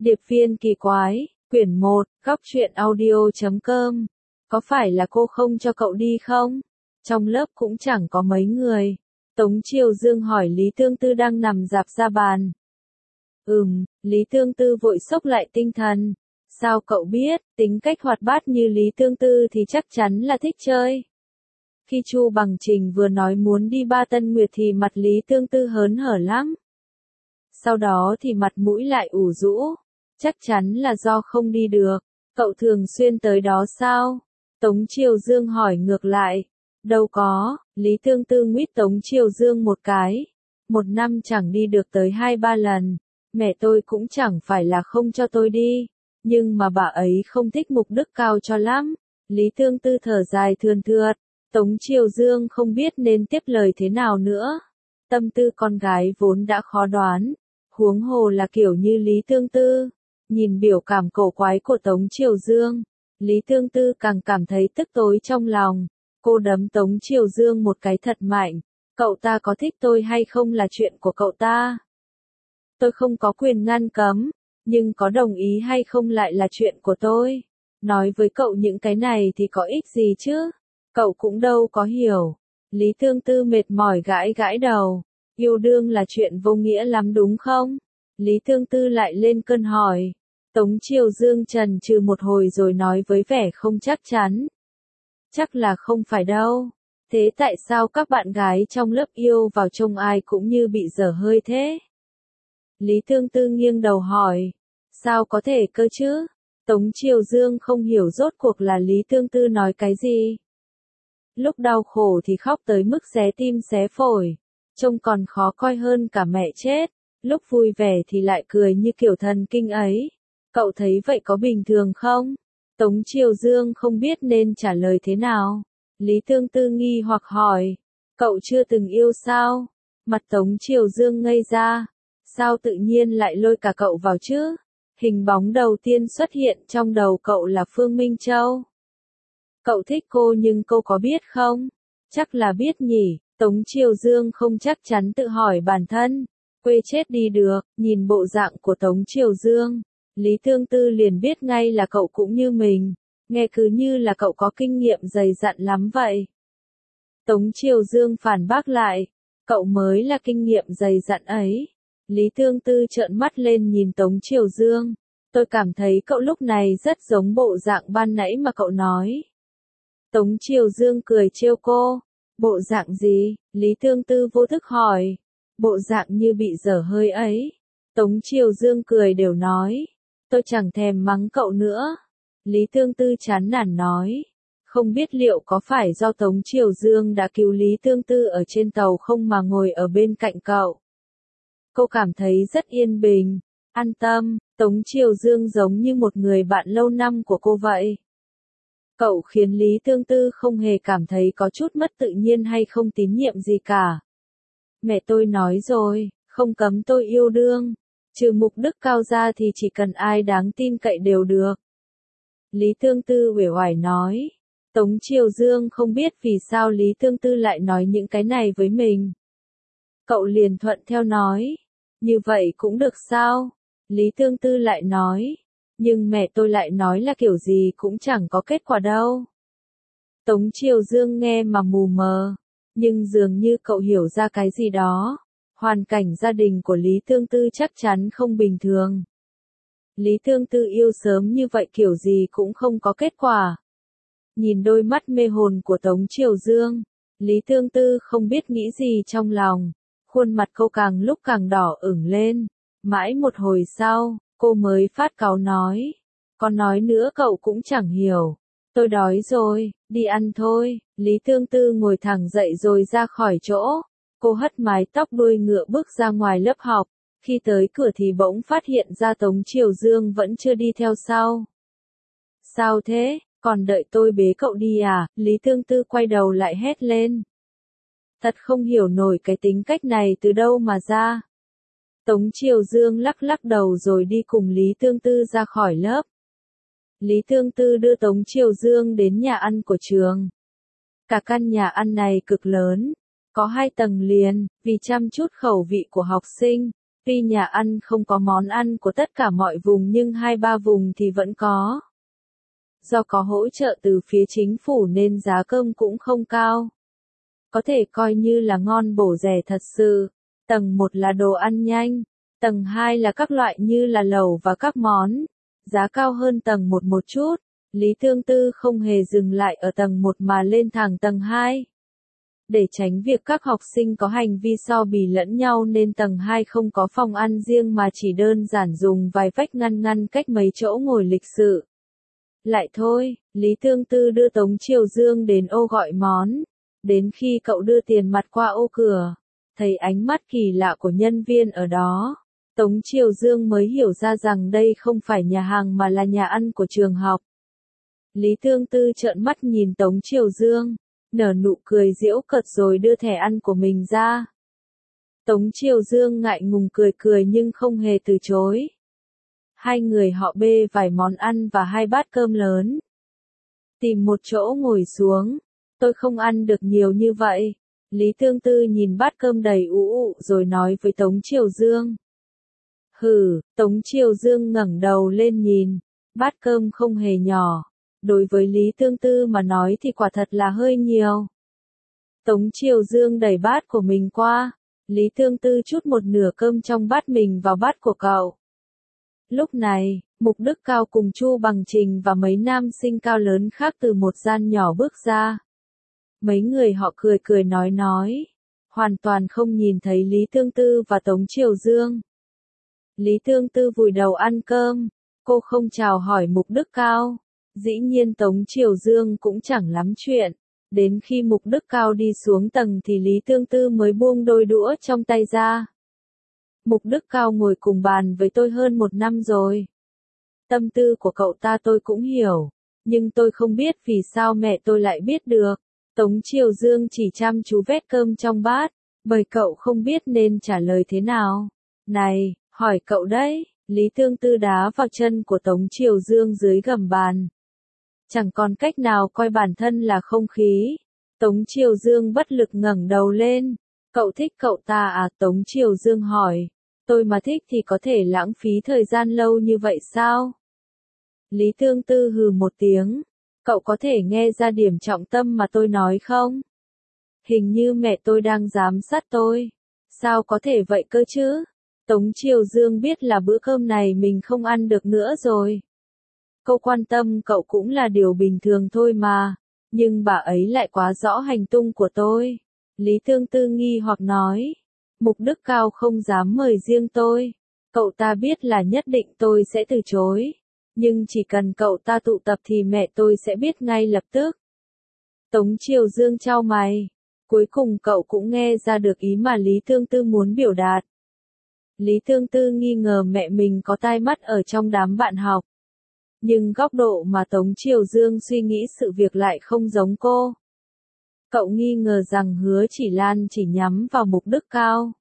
Điệp viên kỳ quái, quyển 1, góc truyện audio.com. Có phải là cô không cho cậu đi không? Trong lớp cũng chẳng có mấy người. Tống Triều Dương hỏi Lý Tương Tư đang nằm rạp ra bàn. Lý Tương Tư vội xốc lại tinh thần. Sao cậu biết, tính cách hoạt bát như Lý Tương Tư thì chắc chắn là thích chơi. Khi Chu Bằng Trình vừa nói muốn đi Ba Tân Nguyệt thì mặt Lý Tương Tư hớn hở lắm. Sau đó thì mặt mũi lại ủ rũ. Chắc chắn là do không đi được. Cậu thường xuyên tới đó sao? Tống Triều Dương hỏi ngược lại. Đâu có, Lý Tương Tư nguýt Tống Triều Dương một cái. Một năm chẳng đi được tới 2-3 lần. Mẹ tôi cũng chẳng phải là không cho tôi đi. Nhưng mà bà ấy không thích mục đức cao cho lắm. Lý Tương Tư thở dài thườn thượt. Tống Triều Dương không biết nên tiếp lời thế nào nữa. Tâm tư con gái vốn đã khó đoán. Huống hồ là kiểu như Lý Tương Tư. Nhìn biểu cảm cổ quái của Tống Triều Dương, Lý Tương Tư càng cảm thấy tức tối trong lòng. Cô đấm Tống Triều Dương một cái thật mạnh. Cậu ta có thích tôi hay không là chuyện của cậu ta. Tôi không có quyền ngăn cấm, nhưng có đồng ý hay không lại là chuyện của tôi. Nói với cậu những cái này thì có ích gì chứ? Cậu cũng đâu có hiểu. Lý Tương Tư mệt mỏi gãi gãi đầu. Yêu đương là chuyện vô nghĩa lắm đúng không? Lý Tương Tư lại lên cơn hỏi. Tống Triều Dương chần chừ một hồi rồi nói với vẻ không chắc chắn. Chắc là không phải đâu. Thế tại sao các bạn gái trong lớp yêu vào trông ai cũng như bị dở hơi thế? Lý Tương Tư nghiêng đầu hỏi. Sao có thể cơ chứ? Tống Triều Dương không hiểu rốt cuộc là Lý Tương Tư nói cái gì. Lúc đau khổ thì khóc tới mức xé tim xé phổi. Trông còn khó coi hơn cả mẹ chết. Lúc vui vẻ thì lại cười như kiểu thần kinh ấy. Cậu thấy vậy có bình thường không? Tống Triều Dương không biết nên trả lời thế nào. Lý Tương Tư nghi hoặc hỏi. Cậu chưa từng yêu sao? Mặt Tống Triều Dương ngây ra. Sao tự nhiên lại lôi cả cậu vào chứ? Hình bóng đầu tiên xuất hiện trong đầu cậu là Phương Minh Châu. Cậu thích cô nhưng cô có biết không? Chắc là biết nhỉ. Tống Triều Dương không chắc chắn tự hỏi bản thân. Quê chết đi được, nhìn bộ dạng của Tống Triều Dương. Lý Tương Tư liền biết ngay là cậu cũng như mình. Nghe cứ như là cậu có kinh nghiệm dày dặn lắm vậy. Tống Triều Dương phản bác lại. Cậu mới là kinh nghiệm dày dặn ấy. Lý Tương Tư trợn mắt lên nhìn Tống Triều Dương. Tôi cảm thấy cậu lúc này rất giống bộ dạng ban nãy mà cậu nói. Tống Triều Dương cười trêu cô. Bộ dạng gì? Lý Tương Tư vô thức hỏi. Bộ dạng như bị dở hơi ấy. Tống Triều Dương cười đều nói. Tôi chẳng thèm mắng cậu nữa. Lý Tương Tư chán nản nói. Không biết liệu có phải do Tống Triều Dương đã cứu Lý Tương Tư ở trên tàu không mà ngồi ở bên cạnh cậu. Cô cảm thấy rất yên bình, an tâm. Tống Triều Dương giống như một người bạn lâu năm của cô vậy. Cậu khiến Lý Tương Tư không hề cảm thấy có chút mất tự nhiên hay không tín nhiệm gì cả. Mẹ tôi nói rồi, không cấm tôi yêu đương. Trừ mục đức cao ra thì chỉ cần ai đáng tin cậy đều được. Lý Tương Tư uể oải nói. Tống Triều Dương không biết vì sao Lý Tương Tư lại nói những cái này với mình. Cậu liền thuận theo nói. Như vậy cũng được sao? Lý Tương Tư lại nói. Nhưng mẹ tôi lại nói là kiểu gì cũng chẳng có kết quả đâu. Tống Triều Dương nghe mà mù mờ. Nhưng dường như cậu hiểu ra cái gì đó. Hoàn cảnh gia đình của Lý Tương Tư chắc chắn không bình thường. Lý Tương Tư yêu sớm như vậy kiểu gì cũng không có kết quả. Nhìn đôi mắt mê hồn của Tống Triều Dương, Lý Tương Tư không biết nghĩ gì trong lòng. Khuôn mặt cô càng lúc càng đỏ ửng lên. Mãi một hồi sau, cô mới phát cáu nói. Còn nói nữa cậu cũng chẳng hiểu. Tôi đói rồi, đi ăn thôi. Lý Tương Tư ngồi thẳng dậy rồi ra khỏi chỗ. Cô hất mái tóc đuôi ngựa bước ra ngoài lớp học. Khi tới cửa thì bỗng phát hiện ra Tống Triều Dương vẫn chưa đi theo sau. Sao thế, còn đợi tôi bế cậu đi à? Lý Tương Tư quay đầu lại hét lên. Thật không hiểu nổi cái tính cách này từ đâu mà ra. Tống Triều Dương lắc lắc đầu rồi đi cùng Lý Tương Tư ra khỏi lớp. Lý Tương Tư đưa Tống Triều Dương đến nhà ăn của trường. Cả căn nhà ăn này cực lớn, có 2 tầng liền, vì chăm chút khẩu vị của học sinh, Tuy nhà ăn không có món ăn của tất cả mọi vùng nhưng 2-3 vùng thì vẫn có. Do có hỗ trợ từ phía chính phủ nên giá cơm cũng không cao. Có thể coi như là ngon bổ rẻ thật sự. Tầng 1 là đồ ăn nhanh, tầng 2 là các loại như là lẩu và các món, giá cao hơn tầng 1 một chút. Lý Tương Tư không hề dừng lại ở tầng 1 mà lên thẳng tầng 2. Để tránh việc các học sinh có hành vi so bì lẫn nhau nên tầng 2 không có phòng ăn riêng mà chỉ đơn giản dùng vài vách ngăn cách mấy chỗ ngồi lịch sự. Lại thôi, Lý Tương Tư đưa Tống Triều Dương đến ô gọi món. Đến khi cậu đưa tiền mặt qua ô cửa, thấy ánh mắt kỳ lạ của nhân viên ở đó, Tống Triều Dương mới hiểu ra rằng đây không phải nhà hàng mà là nhà ăn của trường học. Lý Tương Tư trợn mắt nhìn Tống Triều Dương, nở nụ cười giễu cợt rồi đưa thẻ ăn của mình ra. Tống Triều Dương ngại ngùng cười nhưng không hề từ chối. Hai người họ bê vài món ăn và 2 bát cơm lớn. Tìm một chỗ ngồi xuống. Tôi không ăn được nhiều như vậy. Lý Tương Tư nhìn bát cơm đầy ụ rồi nói với Tống Triều Dương. Hừ, Tống Triều Dương ngẩng đầu lên nhìn. Bát cơm không hề nhỏ. Đối với Lý Tương Tư mà nói thì quả thật là hơi nhiều. Tống Triều Dương đẩy bát của mình qua. Lý Tương Tư chút một nửa cơm trong bát mình vào bát của cậu. Lúc này, Mục Đức Cao cùng Chu Bằng Trình và mấy nam sinh cao lớn khác từ một gian nhỏ bước ra. Mấy người họ cười nói. Hoàn toàn không nhìn thấy Lý Tương Tư và Tống Triều Dương. Lý Tương Tư vùi đầu ăn cơm. Cô không chào hỏi Mục Đức Cao. Dĩ nhiên Tống Triều Dương cũng chẳng lắm chuyện. Đến khi Mục Đức Cao đi xuống tầng thì Lý Tương Tư mới buông đôi đũa trong tay ra. Mục Đức Cao ngồi cùng bàn với tôi hơn 1 năm rồi. Tâm tư của cậu ta tôi cũng hiểu. Nhưng tôi không biết vì sao mẹ tôi lại biết được. Tống Triều Dương chỉ chăm chú vét cơm trong bát. Bởi cậu không biết nên trả lời thế nào. Này, hỏi cậu đấy. Lý Tương Tư đá vào chân của Tống Triều Dương dưới gầm bàn. Chẳng còn cách nào coi bản thân là không khí. Tống Triều Dương bất lực ngẩng đầu lên. Cậu thích cậu ta à? Tống Triều Dương hỏi. Tôi mà thích thì có thể lãng phí thời gian lâu như vậy sao? Lý Tương Tư hừ một tiếng. Cậu có thể nghe ra điểm trọng tâm mà tôi nói không? Hình như mẹ tôi đang giám sát tôi. Sao có thể vậy cơ chứ? Tống Triều Dương biết là bữa cơm này mình không ăn được nữa rồi. Câu quan tâm cậu cũng là điều bình thường thôi mà. Nhưng bà ấy lại quá rõ hành tung của tôi. Lý Tương Tư nghi hoặc nói. Mục Đức Cao không dám mời riêng tôi. Cậu ta biết là nhất định tôi sẽ từ chối. Nhưng chỉ cần cậu ta tụ tập thì mẹ tôi sẽ biết ngay lập tức. Tống Triều Dương chau mày. Cuối cùng cậu cũng nghe ra được ý mà Lý Tương Tư muốn biểu đạt. Lý Tương Tư nghi ngờ mẹ mình có tai mắt ở trong đám bạn học. Nhưng góc độ mà Tống Triều Dương suy nghĩ sự việc lại không giống cô. Cậu nghi ngờ rằng Hứa Chỉ Lan chỉ nhắm vào Mục Đức Cao.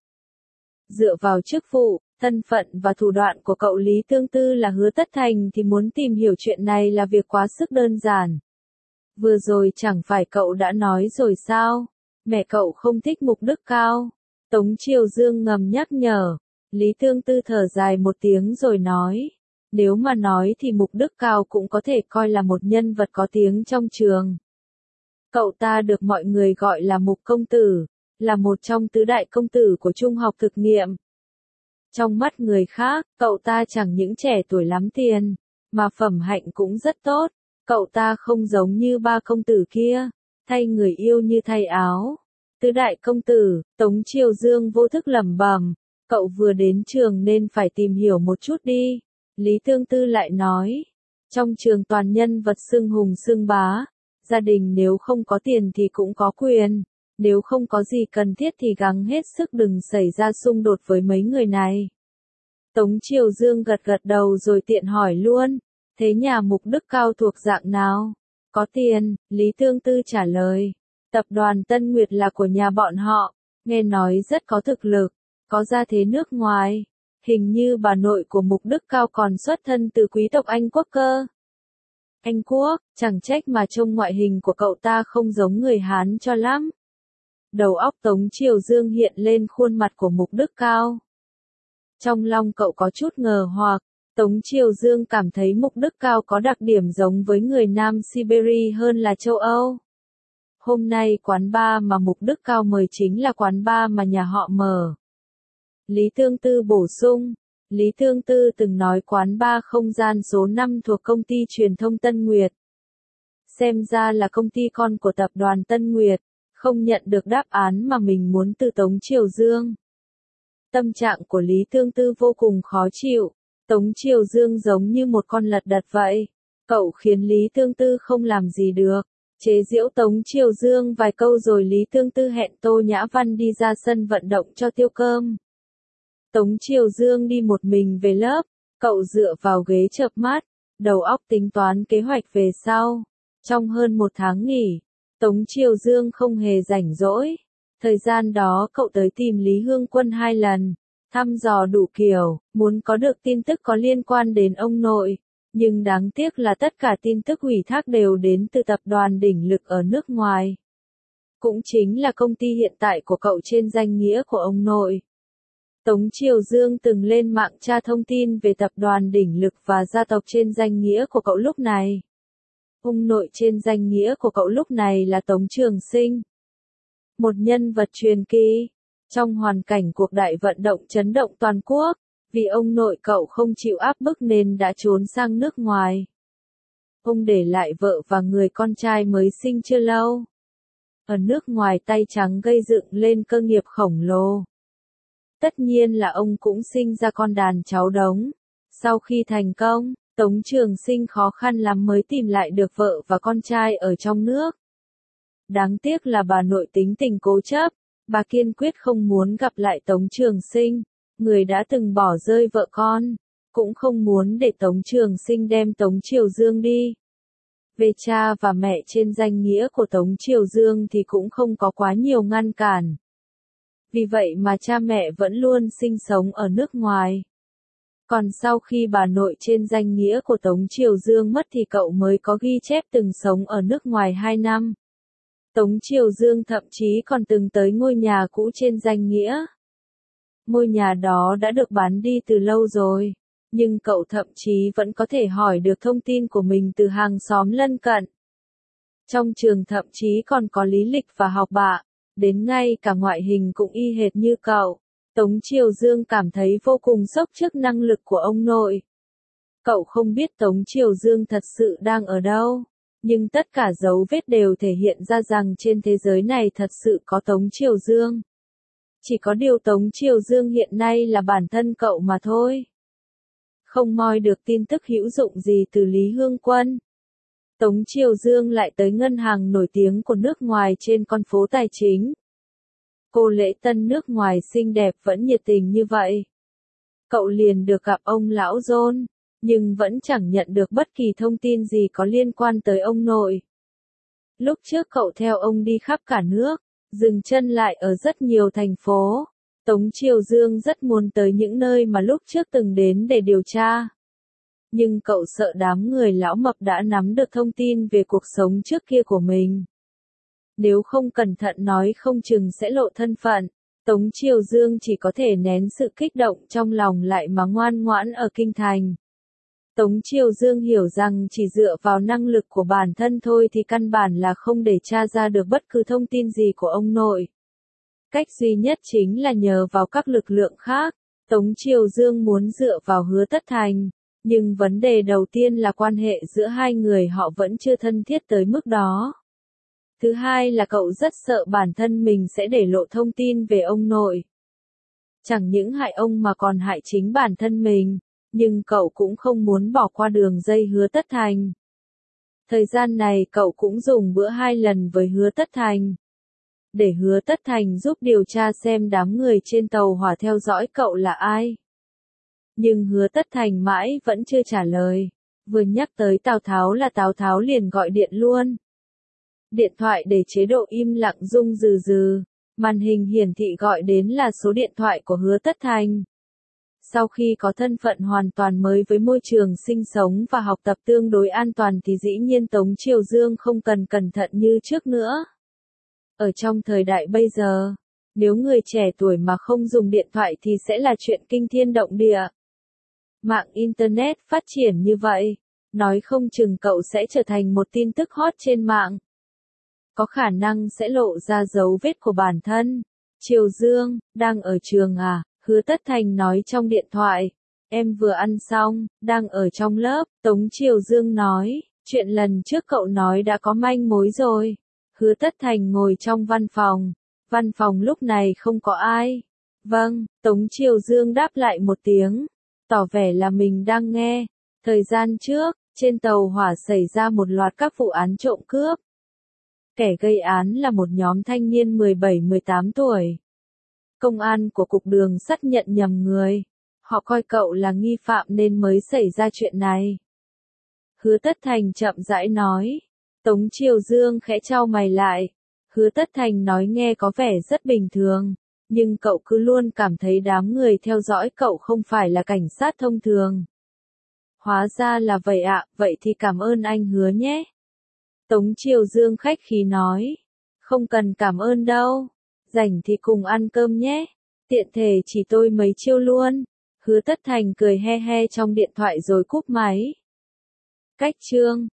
Dựa vào chức vụ, thân phận và thủ đoạn của cậu Lý Tương Tư là Hứa Tất Thành thì muốn tìm hiểu chuyện này là việc quá sức đơn giản. Vừa rồi chẳng phải cậu đã nói rồi sao? Mẹ cậu không thích Mục Đức Cao. Tống Triều Dương ngầm nhắc nhở. Lý Tương Tư thở dài một tiếng rồi nói. Nếu mà nói thì Mục Đức Cao cũng có thể coi là một nhân vật có tiếng trong trường. Cậu ta được mọi người gọi là Mục Công Tử, là một trong tứ đại công tử của trung học thực nghiệm. Trong mắt người khác, cậu ta chẳng những trẻ tuổi lắm tiền, mà phẩm hạnh cũng rất tốt. Cậu ta không giống như 3 công tử kia, thay người yêu như thay áo. Tứ đại công tử, Tống Triều Dương vô thức lẩm bẩm, cậu vừa đến trường nên phải tìm hiểu một chút đi. Lý Tương Tư lại nói, trong trường toàn nhân vật xưng hùng xưng bá, gia đình nếu không có tiền thì cũng có quyền, nếu không có gì cần thiết thì gắng hết sức đừng xảy ra xung đột với mấy người này. Tống Triều Dương gật đầu rồi tiện hỏi luôn, thế nhà Mục Đức Cao thuộc dạng nào? Có tiền, Lý Tương Tư trả lời, tập đoàn Tân Nguyệt là của nhà bọn họ, nghe nói rất có thực lực, có gia thế nước ngoài. Hình như bà nội của Mục Đức Cao còn xuất thân từ quý tộc Anh Quốc cơ. Anh Quốc, chẳng trách mà trông ngoại hình của cậu ta không giống người Hán cho lắm. Đầu óc Tống Triều Dương hiện lên khuôn mặt của Mục Đức Cao. Trong lòng cậu có chút ngờ hoặc, Tống Triều Dương cảm thấy Mục Đức Cao có đặc điểm giống với người Nam Siberia hơn là châu Âu. Hôm nay quán bar mà Mục Đức Cao mời chính là quán bar mà nhà họ mở. Lý Tương Tư bổ sung, Lý Tương Tư từng nói quán bar không gian số 5 thuộc công ty truyền thông Tân Nguyệt. Xem ra là công ty con của tập đoàn Tân Nguyệt, không nhận được đáp án mà mình muốn từ Tống Triều Dương. Tâm trạng của Lý Tương Tư vô cùng khó chịu, Tống Triều Dương giống như một con lật đật vậy. Cậu khiến Lý Tương Tư không làm gì được, chế giễu Tống Triều Dương vài câu rồi Lý Tương Tư hẹn Tô Nhã Văn đi ra sân vận động cho tiêu cơm. Tống Triều Dương đi một mình về lớp, cậu dựa vào ghế chợp mắt, đầu óc tính toán kế hoạch về sau. Trong hơn một tháng nghỉ, Tống Triều Dương không hề rảnh rỗi. Thời gian đó cậu tới tìm Lý Hương Quân 2 lần, thăm dò đủ kiểu, muốn có được tin tức có liên quan đến ông nội. Nhưng đáng tiếc là tất cả tin tức ủy thác đều đến từ tập đoàn đỉnh lực ở nước ngoài. Cũng chính là công ty hiện tại của cậu trên danh nghĩa của ông nội. Tống Triều Dương từng lên mạng tra thông tin về tập đoàn đỉnh lực và gia tộc trên danh nghĩa của cậu lúc này. Ông nội trên danh nghĩa của cậu lúc này là Tống Trường Sinh. Một nhân vật truyền kỳ. Trong hoàn cảnh cuộc đại vận động chấn động toàn quốc, vì ông nội cậu không chịu áp bức nên đã trốn sang nước ngoài. Ông để lại vợ và người con trai mới sinh chưa lâu. Ở nước ngoài tay trắng gây dựng lên cơ nghiệp khổng lồ. Tất nhiên là ông cũng sinh ra con đàn cháu đống. Sau khi thành công, Tống Trường Sinh khó khăn lắm mới tìm lại được vợ và con trai ở trong nước. Đáng tiếc là bà nội tính tình cố chấp, bà kiên quyết không muốn gặp lại Tống Trường Sinh, người đã từng bỏ rơi vợ con, cũng không muốn để Tống Trường Sinh đem Tống Triều Dương đi. Về cha và mẹ trên danh nghĩa của Tống Triều Dương thì cũng không có quá nhiều ngăn cản. Vì vậy mà cha mẹ vẫn luôn sinh sống ở nước ngoài. Còn sau khi bà nội trên danh nghĩa của Tống Triều Dương mất thì cậu mới có ghi chép từng sống ở nước ngoài 2 năm. Tống Triều Dương thậm chí còn từng tới ngôi nhà cũ trên danh nghĩa. Ngôi nhà đó đã được bán đi từ lâu rồi, nhưng cậu thậm chí vẫn có thể hỏi được thông tin của mình từ hàng xóm lân cận. Trong trường thậm chí còn có lý lịch và học bạ, đến ngay cả ngoại hình cũng y hệt như cậu. Tống Triều Dương cảm thấy vô cùng sốc trước năng lực của ông nội. Cậu không biết Tống Triều Dương thật sự đang ở đâu, nhưng tất cả dấu vết đều thể hiện ra rằng trên thế giới này thật sự có Tống Triều Dương. Chỉ có điều Tống Triều Dương hiện nay là bản thân cậu mà thôi. Không moi được tin tức hữu dụng gì từ Lý Hương Quân. Tống Triều Dương lại tới ngân hàng nổi tiếng của nước ngoài trên con phố tài chính. Cô lễ tân nước ngoài xinh đẹp vẫn nhiệt tình như vậy. Cậu liền được gặp ông lão John, nhưng vẫn chẳng nhận được bất kỳ thông tin gì có liên quan tới ông nội. Lúc trước cậu theo ông đi khắp cả nước, dừng chân lại ở rất nhiều thành phố. Tống Triều Dương rất muốn tới những nơi mà lúc trước từng đến để điều tra. Nhưng cậu sợ đám người lão mập đã nắm được thông tin về cuộc sống trước kia của mình. Nếu không cẩn thận nói không chừng sẽ lộ thân phận. Tống Triều Dương chỉ có thể nén sự kích động trong lòng lại mà ngoan ngoãn ở kinh thành. Tống Triều Dương hiểu rằng chỉ dựa vào năng lực của bản thân thôi thì căn bản là không để tra ra được bất cứ thông tin gì của ông nội. Cách duy nhất chính là nhờ vào các lực lượng khác. Tống Triều Dương muốn dựa vào Hứa Tất Thành, nhưng vấn đề đầu tiên là quan hệ giữa hai người họ vẫn chưa thân thiết tới mức đó. Thứ hai là cậu rất sợ bản thân mình sẽ để lộ thông tin về ông nội. Chẳng những hại ông mà còn hại chính bản thân mình, nhưng cậu cũng không muốn bỏ qua đường dây Hứa Tất Thành. Thời gian này cậu cũng dùng bữa 2 lần với Hứa Tất Thành. Để Hứa Tất Thành giúp điều tra xem đám người trên tàu hỏa theo dõi cậu là ai. Nhưng Hứa Tất Thành mãi vẫn chưa trả lời. Vừa nhắc tới Tào Tháo là Tào Tháo liền gọi điện luôn. Điện thoại để chế độ im lặng rung rừ rừ, màn hình hiển thị gọi đến là số điện thoại của Hứa Tất Thành. Sau khi có thân phận hoàn toàn mới với môi trường sinh sống và học tập tương đối an toàn thì dĩ nhiên Tống Triều Dương không cần cẩn thận như trước nữa. Ở trong thời đại bây giờ, Nếu người trẻ tuổi mà không dùng điện thoại thì sẽ là chuyện kinh thiên động địa. Mạng Internet phát triển như vậy, nói không chừng cậu sẽ trở thành một tin tức hot trên mạng. Có khả năng sẽ lộ ra dấu vết của bản thân. Triều Dương, đang ở trường à? Hứa Tất Thành nói trong điện thoại. Em vừa ăn xong, đang ở trong lớp, Tống Triều Dương nói. Chuyện lần trước cậu nói đã có manh mối rồi. Hứa Tất Thành ngồi trong văn phòng. Văn phòng lúc này không có ai. Vâng, Tống Triều Dương đáp lại một tiếng, tỏ vẻ là mình đang nghe. Thời gian trước, trên tàu hỏa xảy ra một loạt các vụ án trộm cướp. Kẻ gây án là một nhóm thanh niên 17-18 tuổi. Công an của cục đường sắt nhận nhầm người. Họ coi cậu là nghi phạm nên mới xảy ra chuyện này. Hứa Tất Thành chậm rãi nói. Tống Triều Dương khẽ chau mày lại. Hứa Tất Thành nói nghe có vẻ rất bình thường, nhưng cậu cứ luôn cảm thấy đám người theo dõi cậu không phải là cảnh sát thông thường. Hóa ra là vậy ạ, vậy thì cảm ơn anh Hứa nhé. Tống Triều Dương khách khí nói. Không cần cảm ơn đâu. Rảnh thì cùng ăn cơm nhé. Tiện thể chỉ tôi mấy chiêu luôn. Hứa Tất Thành cười he he trong điện thoại rồi cúp máy. Cách chương